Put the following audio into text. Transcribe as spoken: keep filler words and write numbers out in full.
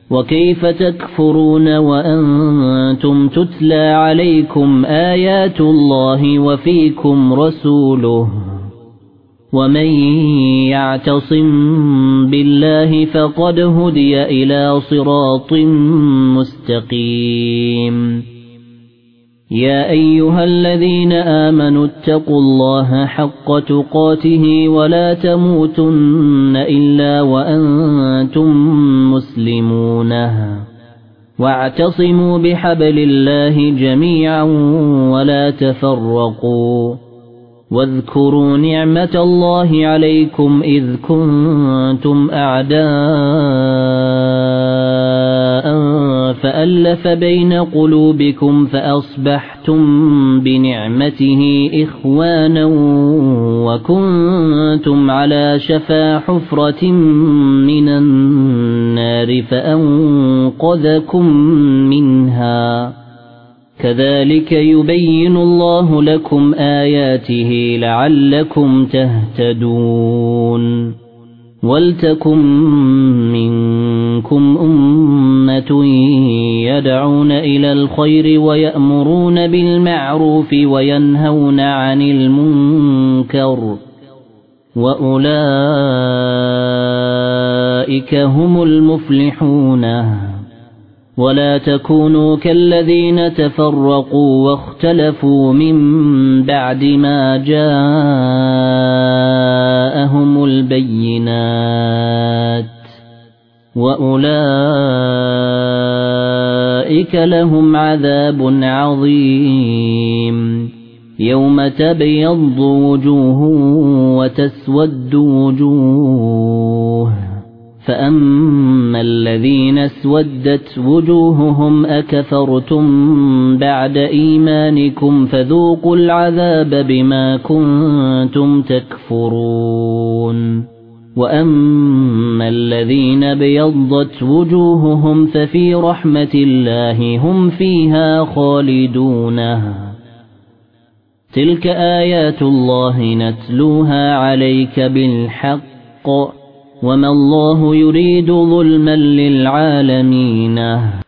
وكيف تكفرون وأنتم تتلى عليكم آيات الله وفيكم رسوله ومن يعتصم بالله فقد هدي إلى صراط مستقيم يا أيها الذين آمنوا اتقوا الله حق تقاته ولا تموتن إلا وأنتم مسلمون واعتصموا بحبل الله جميعا ولا تفرقوا واذكروا نعمة الله عليكم إذ كنتم أعداء فألف بين قلوبكم فأصبحتم بنعمته إخوانا وكنتم على شفا حفرة من النار فأنقذكم منها كذلك يبين الله لكم آياته لعلكم تهتدون ولتكن منكم أمة يدعون إلى الخير ويأمرون بالمعروف وينهون عن المنكر وأولئك هم المفلحون ولا تكونوا كالذين تفرقوا واختلفوا من بعد ما جاءهم البينات وأولئك لهم عذاب عظيم يوم تبيض وجوه وتسود وجوه فأما الذين اسودت وجوههم أكفرتم بعد إيمانكم فذوقوا العذاب بما كنتم تكفرون وأما الذين ابيضت وجوههم ففي رحمة الله هم فيها خالدون تلك آيات الله نتلوها عليك بالحق وما الله يريد ظلما للعالمين